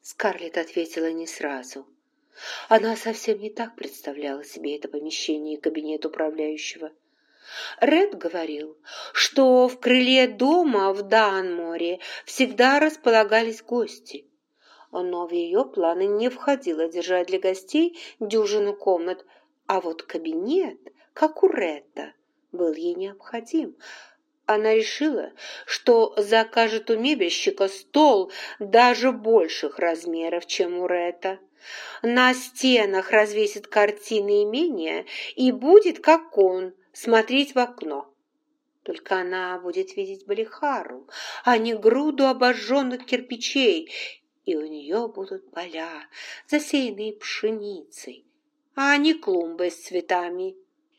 Скарлетт ответила не сразу. Она совсем не так представляла себе это помещение и кабинет управляющего. Ред говорил, что в крыле дома в Данморе всегда располагались гости, но в ее планы не входило держать для гостей дюжину комнат, а вот кабинет, как у Ретта, был ей необходим. Она решила, что закажет у мебельщика стол даже больших размеров, чем у Ретта. На стенах развесит картины имения и будет, как он, смотреть в окно. Только она будет видеть Балихару, а не груду обожженных кирпичей, и у нее будут поля, засеянные пшеницей, а не клумбы с цветами.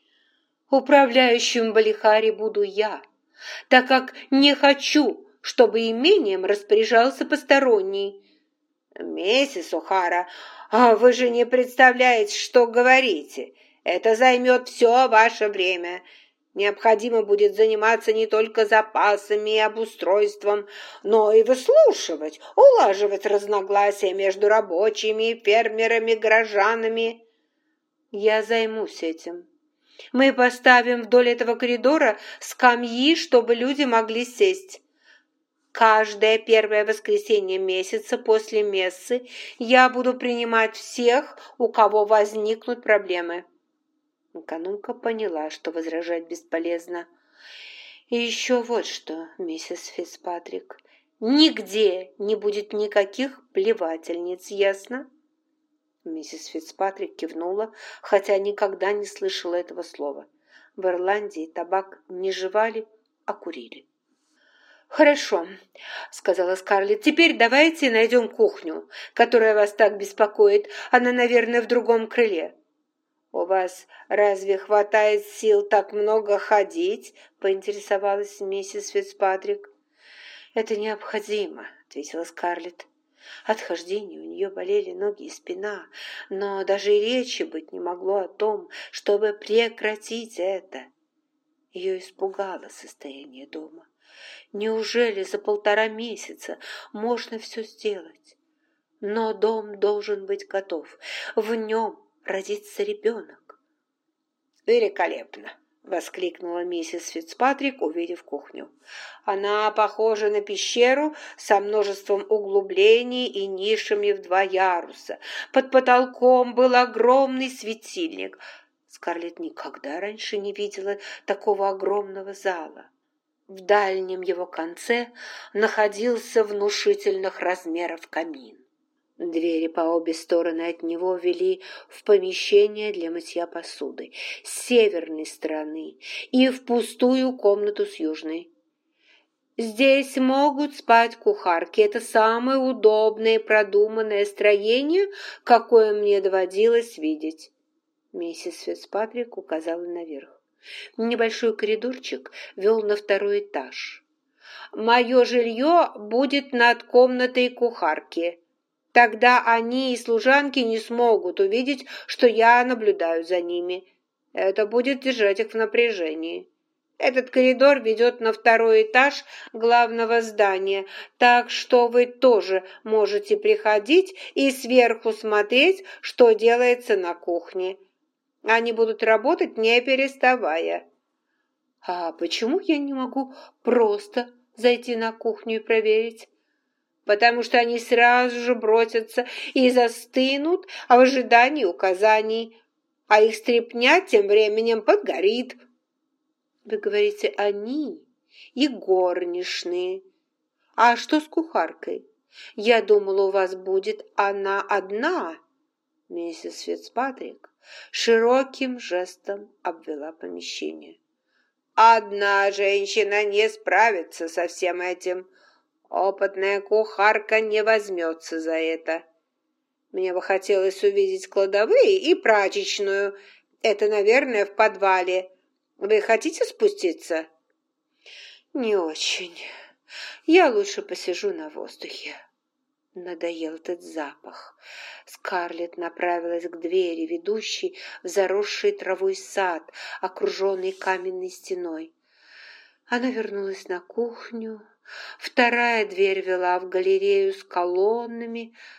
Управляющим Балихаре буду я, так как не хочу, чтобы имением распоряжался посторонний. «Миссис О'Хара, вы же не представляете, что говорите. Это займет все ваше время. Необходимо будет заниматься не только запасами и обустройством, но и выслушивать, улаживать разногласия между рабочими, фермерами, горожанами. Я займусь этим. Мы поставим вдоль этого коридора скамьи, чтобы люди могли сесть. Каждое первое воскресенье месяца после мессы я буду принимать всех, у кого возникнут проблемы». Экономка поняла, что возражать бесполезно. «И еще вот что, миссис Фицпатрик, нигде не будет никаких плевательниц, ясно?» Миссис Фицпатрик кивнула, хотя никогда не слышала этого слова. В Ирландии табак не жевали, а курили. «Хорошо», — сказала Скарлетт. «Теперь давайте найдем кухню, которая вас так беспокоит. Она, наверное, в другом крыле». «У вас разве хватает сил так много ходить?» — поинтересовалась миссис Фицпатрик. «Это необходимо», — ответила Скарлетт. От хождения у нее болели ноги и спина, но даже и речи быть не могло о том, чтобы прекратить это. Ее испугало состояние дома. Неужели за 1,5 месяца можно все сделать? Но дом должен быть готов. В нем родится ребенок. «Великолепно!» — воскликнула миссис Фицпатрик, увидев кухню. «Она похожа на пещеру со множеством углублений и нишами в 2 яруса. Под потолком был огромный светильник. Скарлетт никогда раньше не видела такого огромного зала. В дальнем его конце находился внушительных размеров камин. Двери по обе стороны от него вели в помещение для мытья посуды с северной стороны и в пустую комнату с южной. Здесь могут спать кухарки. Это самое удобное и продуманное строение, какое мне доводилось видеть. Миссис Фицпатрик указала наверх. Небольшой коридорчик вел на 2-й этаж. «Мое жилье будет над комнатой кухарки. Тогда они и служанки не смогут увидеть, что я наблюдаю за ними. Это будет держать их в напряжении. Этот коридор ведет на 2-й этаж главного здания, так что вы тоже можете приходить и сверху смотреть, что делается на кухне. Они будут работать, не переставая». «А почему я не могу просто зайти на кухню и проверить?» «Потому что они сразу же бросятся и застынут в ожидании указаний, а их стряпня тем временем подгорит». «Вы говорите «они» и горничные. А что с кухаркой? Я думала, у вас будет она одна». Миссис Фицпатрик широким жестом обвела помещение. «Одна женщина не справится со всем этим. Опытная кухарка не возьмется за это. Мне бы хотелось увидеть кладовые и прачечную. Это, наверное, в подвале. Вы хотите спуститься?» «Не очень. Я лучше посижу на воздухе». Надоел этот запах. Скарлетт направилась к двери, ведущей в заросший травой сад, окруженный каменной стеной. Она вернулась на кухню. 2-я дверь вела в галерею с колоннами.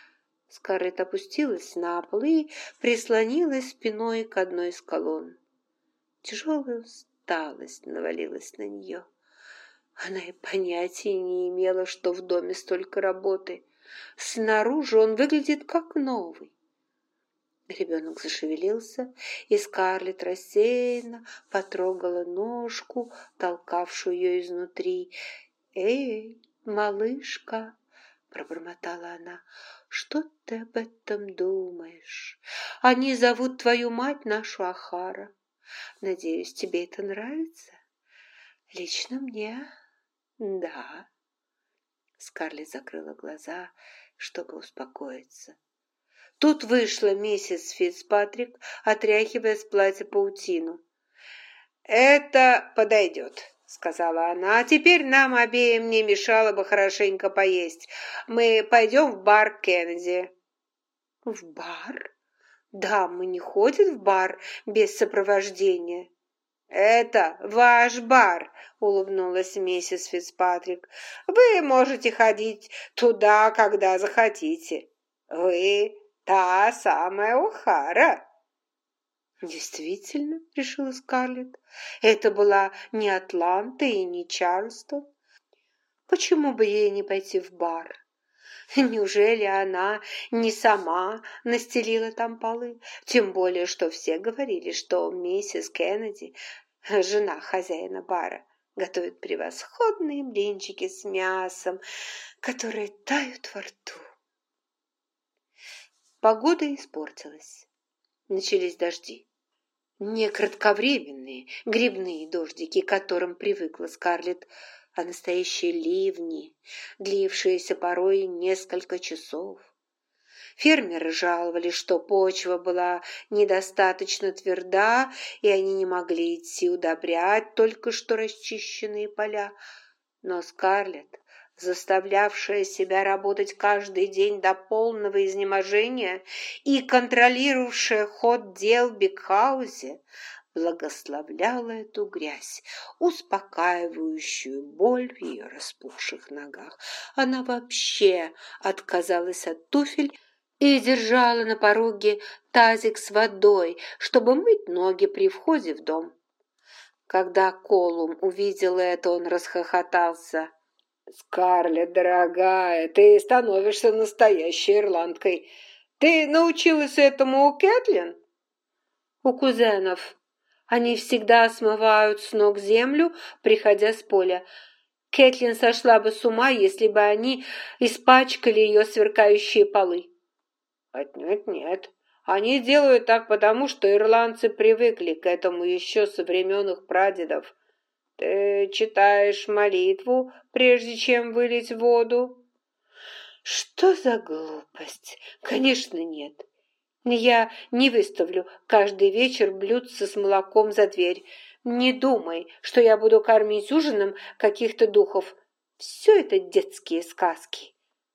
Скарлетт опустилась на пол и прислонилась спиной к одной из колонн. Тяжелая усталость навалилась на нее. Она и понятия не имела, что в доме столько работы. Снаружи он выглядит как новый. Ребенок зашевелился, и Скарлетт рассеянно потрогала ножку, толкавшую ее изнутри. «Эй, малышка!» — пробормотала она. «Что ты об этом думаешь? Они зовут твою мать нашу Охара. Надеюсь, тебе это нравится?» «Лично мне, да». Скарлетт закрыла глаза, чтобы успокоиться. Тут вышла миссис Фицпатрик, отряхивая с платья паутину. «Это подойдет», — сказала она. «А теперь нам обеим не мешало бы хорошенько поесть. Мы пойдем в бар Кеннеди». «В бар? Да, мы не ходим в бар без сопровождения». «Это ваш бар», — улыбнулась миссис Фицпатрик. «Вы можете ходить туда, когда захотите. Вы та самая О'Хара». «Действительно», — решила Скарлетт, — «это была не Атланта и не Чарльстон. Почему бы ей не пойти в бар? Неужели она не сама настелила там полы? Тем более, что все говорили, что миссис Кеннеди, жена хозяина бара, готовит превосходные блинчики с мясом, которые тают во рту». Погода испортилась. Начались дожди. Не кратковременные грибные дождики, к которым привыкла Скарлетт, а настоящие ливни, длившиеся порой несколько часов. Фермеры жаловались, что почва была недостаточно тверда, и они не могли идти удобрять только что расчищенные поля. Но Скарлетт, заставлявшая себя работать каждый день до полного изнеможения и контролировавшая ход дел в Бигхаузе, благословляла эту грязь, успокаивающую боль в ее распухших ногах. Она вообще отказалась от туфель и держала на пороге тазик с водой, чтобы мыть ноги при входе в дом. Когда Колум увидел это, он расхохотался. «Скарлетт, дорогая, ты становишься настоящей ирландкой. Ты научилась этому у Кэтлин?» «У кузенов. Они всегда смывают с ног землю, приходя с поля. Кэтлин сошла бы с ума, если бы они испачкали ее сверкающие полы». «Отнюдь нет. Они делают так потому, что ирландцы привыкли к этому еще со времен их прадедов. Ты читаешь молитву, прежде чем вылить воду?» «Что за глупость? Конечно, нет. Я не выставлю каждый вечер блюдце с молоком за дверь. Не думай, что я буду кормить ужином каких-то духов. Все это детские сказки».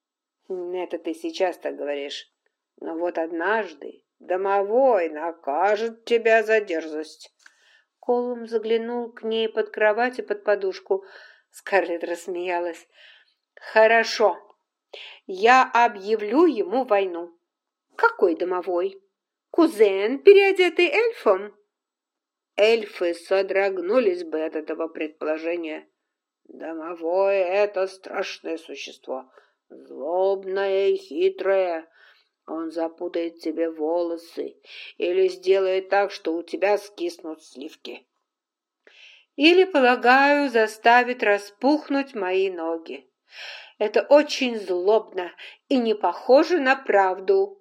«Это ты сейчас так говоришь. Но вот однажды домовой накажет тебя за дерзость». Колум заглянул к ней под кровать и под подушку. Скарлетт рассмеялась. «Хорошо, я объявлю ему войну». «Какой домовой? Кузен, переодетый эльфом?» Эльфы содрогнулись бы от этого предположения. «Домовой — это страшное существо, злобное и хитрое. Он запутает тебе волосы или сделает так, что у тебя скиснут сливки. Или, полагаю, заставит распухнуть мои ноги. Это очень злобно и не похоже на правду».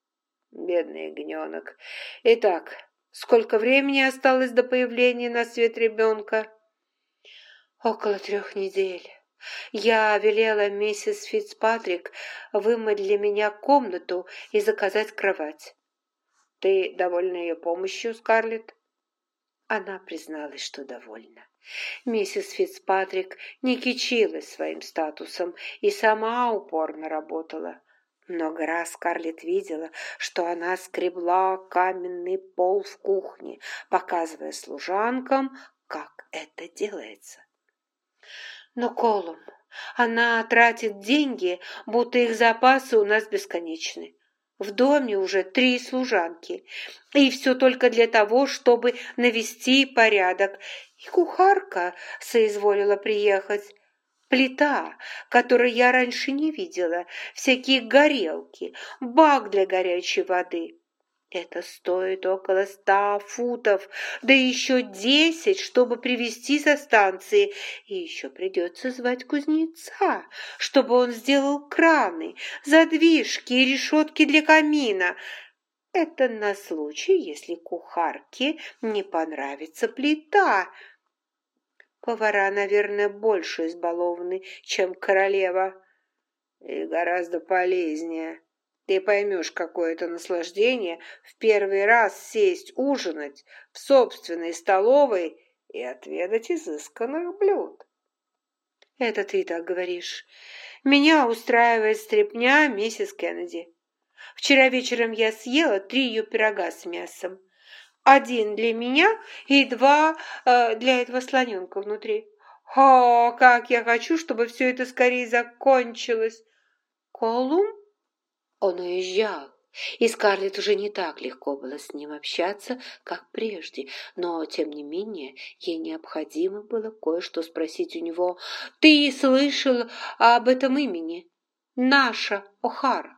Бедный ягненок. Итак, сколько времени осталось до появления на свет ребенка? Около 3 недель. Я велела миссис Фицпатрик вымыть для меня комнату и заказать кровать. Ты довольна ее помощью, Скарлетт? Она призналась, что довольна. Миссис Фицпатрик не кичилась своим статусом и сама упорно работала. Много раз Скарлетт видела, что она скребла каменный пол в кухне, показывая служанкам, как это делается. Но Колум, она тратит деньги, будто их запасы у нас бесконечны. В доме уже 3 служанки, и все только для того, чтобы навести порядок. И кухарка соизволила приехать. Плита, которую я раньше не видела, всякие горелки, бак для горячей воды. Это стоит около 100 футов, да еще 10, чтобы привезти со станции. И еще придется звать кузнеца, чтобы он сделал краны, задвижки и решетки для камина. Это на случай, если кухарке не понравится плита. Повара, наверное, больше избалованы, чем королева. И гораздо полезнее. Ты поймешь, какое это наслаждение в первый раз сесть ужинать в собственной столовой и отведать изысканных блюд. Это ты так говоришь. Меня устраивает стряпня миссис Кеннеди. Вчера вечером я съела 3 ее пирога с мясом. 1 для меня и 2 для этого слоненка внутри. О, как я хочу, чтобы все это скорее закончилось. Колум? Он уезжал, и Скарлетт уже не так легко было с ним общаться, как прежде, но, тем не менее, ей необходимо было кое-что спросить у него. «Ты слышал об этом имени? Наша О'Хара?»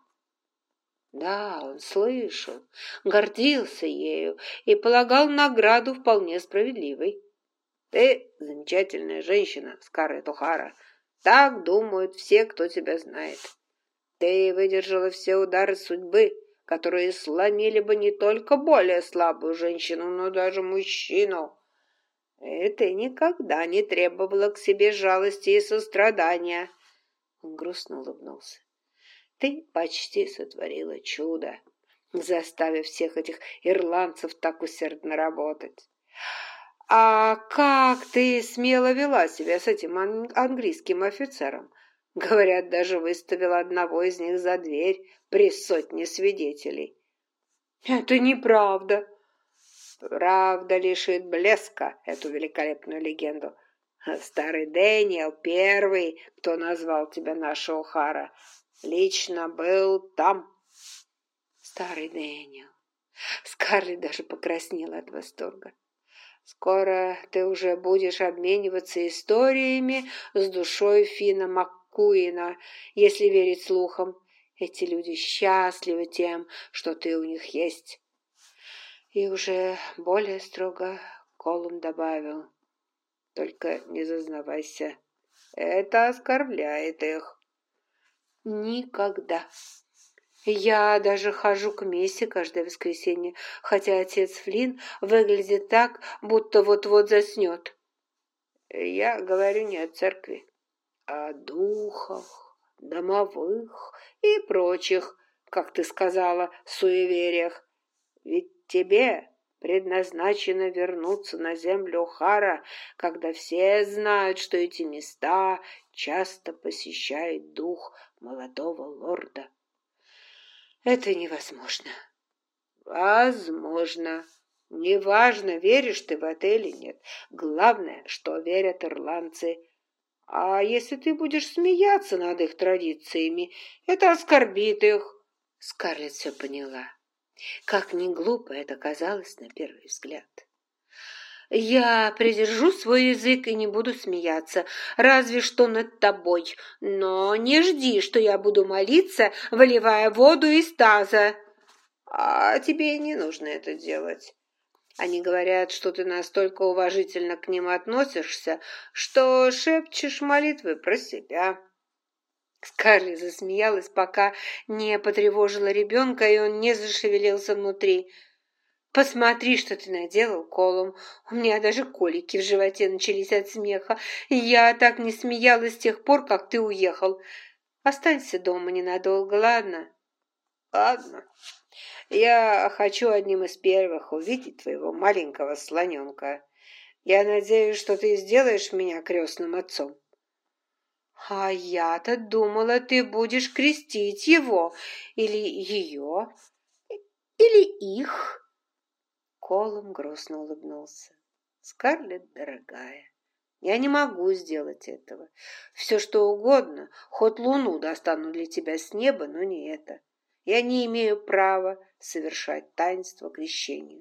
Да, он слышал, гордился ею и полагал награду вполне справедливой. Ты замечательная женщина, Скарлетт О'Хара. Так думают все, кто тебя знает. Ты выдержала все удары судьбы, которые сломили бы не только более слабую женщину, но даже мужчину. И ты никогда не требовала к себе жалости и сострадания. Он грустно улыбнулся. Ты почти сотворила чудо, заставив всех этих ирландцев так усердно работать. А как ты смело вела себя с этим английским офицером? Говорят, даже выставила одного из них за дверь при 100 свидетелей. Это неправда. Правда лишит блеска эту великолепную легенду. Старый Дэниел, первый, кто назвал тебя наша О'Хара, лично был там. Старый Дэниел. Скарлетт даже покраснела от восторга. Скоро ты уже будешь обмениваться историями с душой Фина МакКуина, если верить слухам. Эти люди счастливы тем, что ты у них есть. И уже более строго Колум добавил. Только не зазнавайся. Это оскорбляет их. Никогда. Я даже хожу к мессе каждое воскресенье, хотя отец Флинн выглядит так, будто вот-вот заснет. Я говорю не о церкви, а о духах, домовых и прочих, как ты сказала, суевериях. Ведь тебе предназначено вернуться на землю О'Хара, когда все знают, что эти места часто посещает дух молодого лорда. Это невозможно. Возможно. Неважно, веришь ты в это или нет. Главное, что верят ирландцы. А если ты будешь смеяться над их традициями, это оскорбит их. Скарлетт все поняла. Как ни глупо это казалось на первый взгляд. Я придержу свой язык и не буду смеяться, разве что над тобой. Но не жди, что я буду молиться, выливая воду из таза. А тебе не нужно это делать. Они говорят, что ты настолько уважительно к ним относишься, что шепчешь молитвы про себя. Скарлетт засмеялась, пока не потревожила ребенка, и он не зашевелился внутри. «Посмотри, что ты наделал, Колум. У меня даже колики в животе начались от смеха. Я так не смеялась с тех пор, как ты уехал. Останься дома ненадолго, ладно?» «Ладно. Я хочу одним из первых увидеть твоего маленького слоненка. Я надеюсь, что ты сделаешь меня крестным отцом». «А я-то думала, ты будешь крестить его или ее, или их». Колум грустно улыбнулся. «Скарлетт, дорогая, я не могу сделать этого. Все, что угодно, хоть луну достану для тебя с неба, но не это. Я не имею права совершать таинство крещения.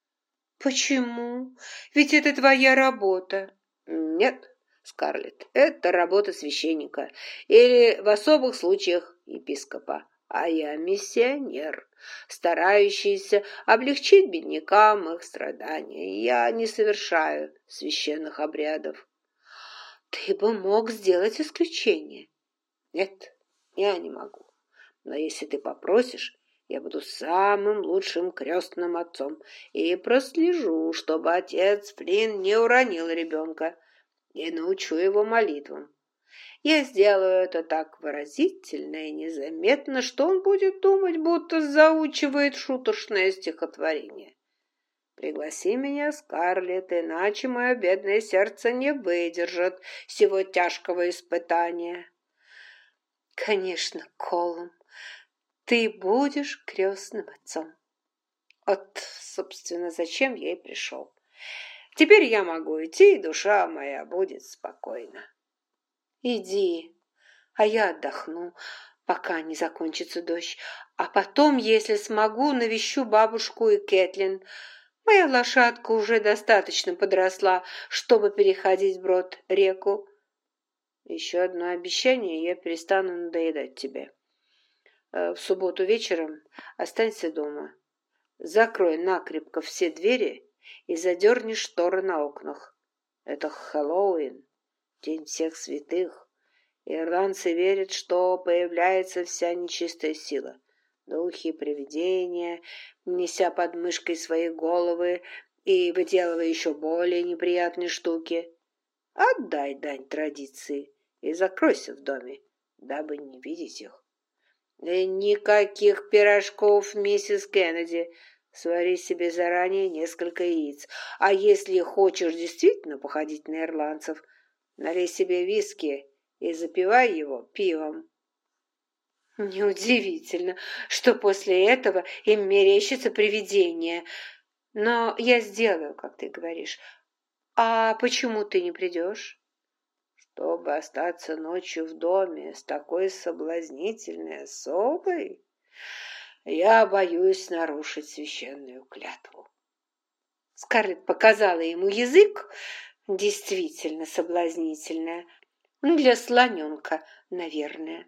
Почему? Ведь это твоя работа. Нет, Скарлетт, это работа священника или в особых случаях епископа. А я миссионер, старающийся облегчить беднякам их страдания. Я не совершаю священных обрядов. Ты бы мог сделать исключение. Нет, я не могу. Но если ты попросишь, я буду самым лучшим крестным отцом и прослежу, чтобы отец Флинн не уронил ребенка, и научу его молитвам. Я сделаю это так выразительно и незаметно, что он будет думать, будто заучивает шуточное стихотворение. Пригласи меня, Скарлетт, иначе мое бедное сердце не выдержит сего тяжкого испытания. Конечно, Колум, ты будешь крестным отцом. Вот, собственно, зачем я и пришел. Теперь я могу идти, и душа моя будет спокойна. Иди, а я отдохну, пока не закончится дождь, а потом, если смогу, навещу бабушку и Кэтлин. Моя лошадка уже достаточно подросла, чтобы переходить вброд реку. Еще одно обещание, и я перестану надоедать тебе. В субботу вечером останься дома. Закрой накрепко все двери и задерни шторы на окнах. Это Хэллоуин, День всех святых. Ирландцы верят, что появляется вся нечистая сила. Духи и привидения, неся под мышкой свои головы и выделывая еще более неприятные штуки. Отдай дань традиции и закройся в доме, дабы не видеть их. И никаких пирожков, миссис Кеннеди. Свари себе заранее несколько яиц. А если хочешь действительно походить на ирландцев, налей себе виски и запивай его пивом. Неудивительно, что после этого им мерещится привидение. Но я сделаю, как ты говоришь. А почему ты не придешь? Чтобы остаться ночью в доме с такой соблазнительной особой, я боюсь нарушить священную клятву. Скарлетт показала ему язык, действительно соблазнительная, для слоненка, наверное.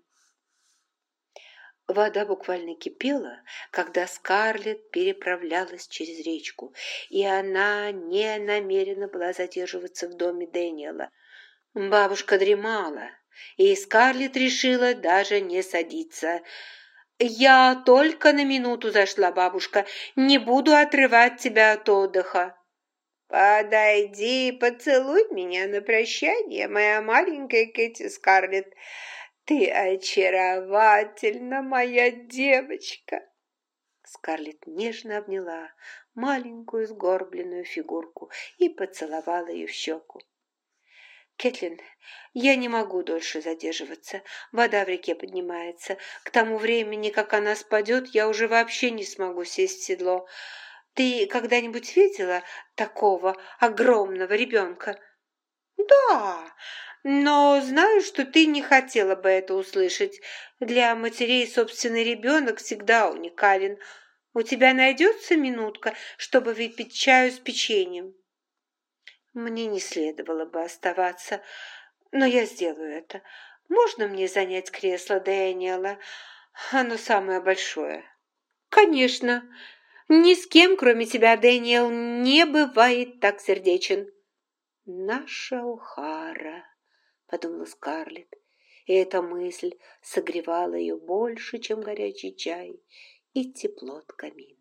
Вода буквально кипела, когда Скарлетт переправлялась через речку, и она не намерена была задерживаться в доме Дэниела. Бабушка дремала, и Скарлетт решила даже не садиться. «Я только на минуту зашла, бабушка, не буду отрывать тебя от отдыха». «Подойди и поцелуй меня на прощание, моя маленькая Кэти Скарлетт. Ты очаровательна, моя девочка!» Скарлетт нежно обняла маленькую сгорбленную фигурку и поцеловала ее в щеку. «Кэтлин, я не могу дольше задерживаться. Вода в реке поднимается. К тому времени, как она спадет, я уже вообще не смогу сесть в седло. Ты когда-нибудь видела такого огромного ребенка?» «Да, но знаю, что ты не хотела бы это услышать. Для матерей собственный ребенок всегда уникален. У тебя найдется минутка, чтобы выпить чаю с печеньем?» Мне не следовало бы оставаться, но я сделаю это. Можно мне занять кресло Дэниела? Оно самое большое. Конечно. Ни с кем, кроме тебя, Дэниел, не бывает так сердечен. Наша О'Хара, подумала Скарлетт, и эта мысль согревала ее больше, чем горячий чай и тепло от камина.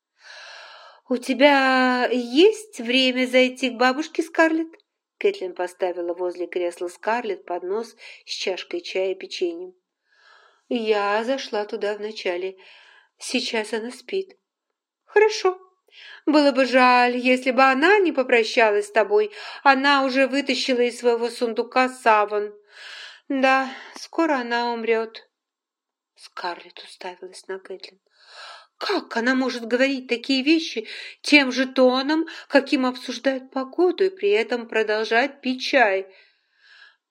«У тебя есть время зайти к бабушке, Скарлетт?» Кэтлин поставила возле кресла Скарлетт поднос с чашкой чая и печеньем. «Я зашла туда вначале. Сейчас она спит». «Хорошо. Было бы жаль, если бы она не попрощалась с тобой. Она уже вытащила из своего сундука саван. Да, скоро она умрет». Скарлетт уставилась на Кэтлин. Как она может говорить такие вещи тем же тоном, каким обсуждают погоду, и при этом продолжать пить чай?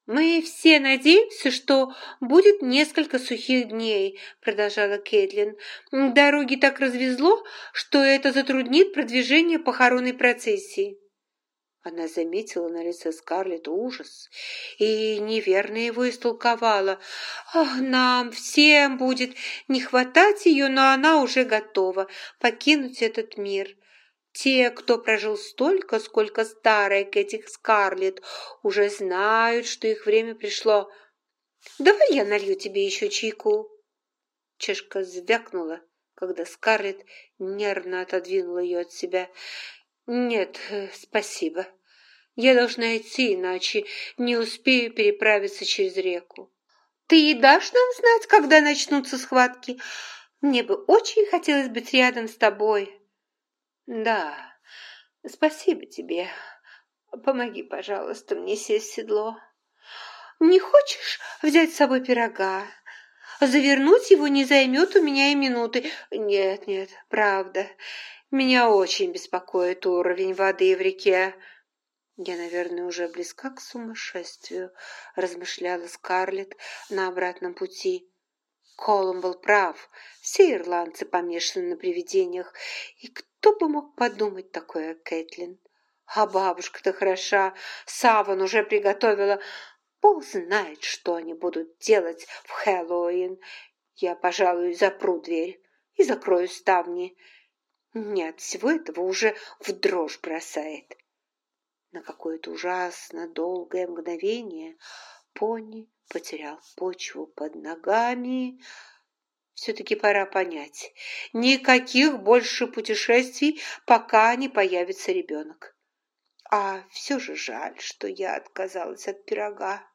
«Мы все надеемся, что будет несколько сухих дней», — продолжала Кэтлин. «Дороги так развезло, что это затруднит продвижение похоронной процессии». Она заметила на лице Скарлетт ужас и неверно его истолковала. «Ах, нам всем будет не хватать ее, но она уже готова покинуть этот мир». Те, кто прожил столько, сколько старая Кэти Скарлетт, уже знают, что их время пришло. «Давай я налью тебе еще чайку». Чашка звякнула, когда Скарлетт нервно отодвинула ее от себя. «Нет, спасибо. Я должна идти, иначе не успею переправиться через реку». «Ты дашь нам знать, когда начнутся схватки? Мне бы очень хотелось быть рядом с тобой». «Да, спасибо тебе. Помоги, пожалуйста, мне сесть в седло. Не хочешь взять с собой пирога? Завернуть его не займет у меня и минуты. Нет, нет, правда, меня очень беспокоит уровень воды в реке». «Я, наверное, уже близка к сумасшествию», — размышляла Скарлетт на обратном пути. Колум был прав. Все ирландцы помешаны на привидениях. И кто бы мог подумать такое о Кэтлин? А бабушка-то хороша. Саван уже приготовила. Бог знает, что они будут делать в Хэллоуин. Я, пожалуй, запру дверь и закрою ставни. Нет, всего этого уже в дрожь бросает. На какое-то ужасно долгое мгновение пони потерял почву под ногами. Все-таки пора понять. Никаких больше путешествий, пока не появится ребенок. А все же жаль, что я отказалась от пирога.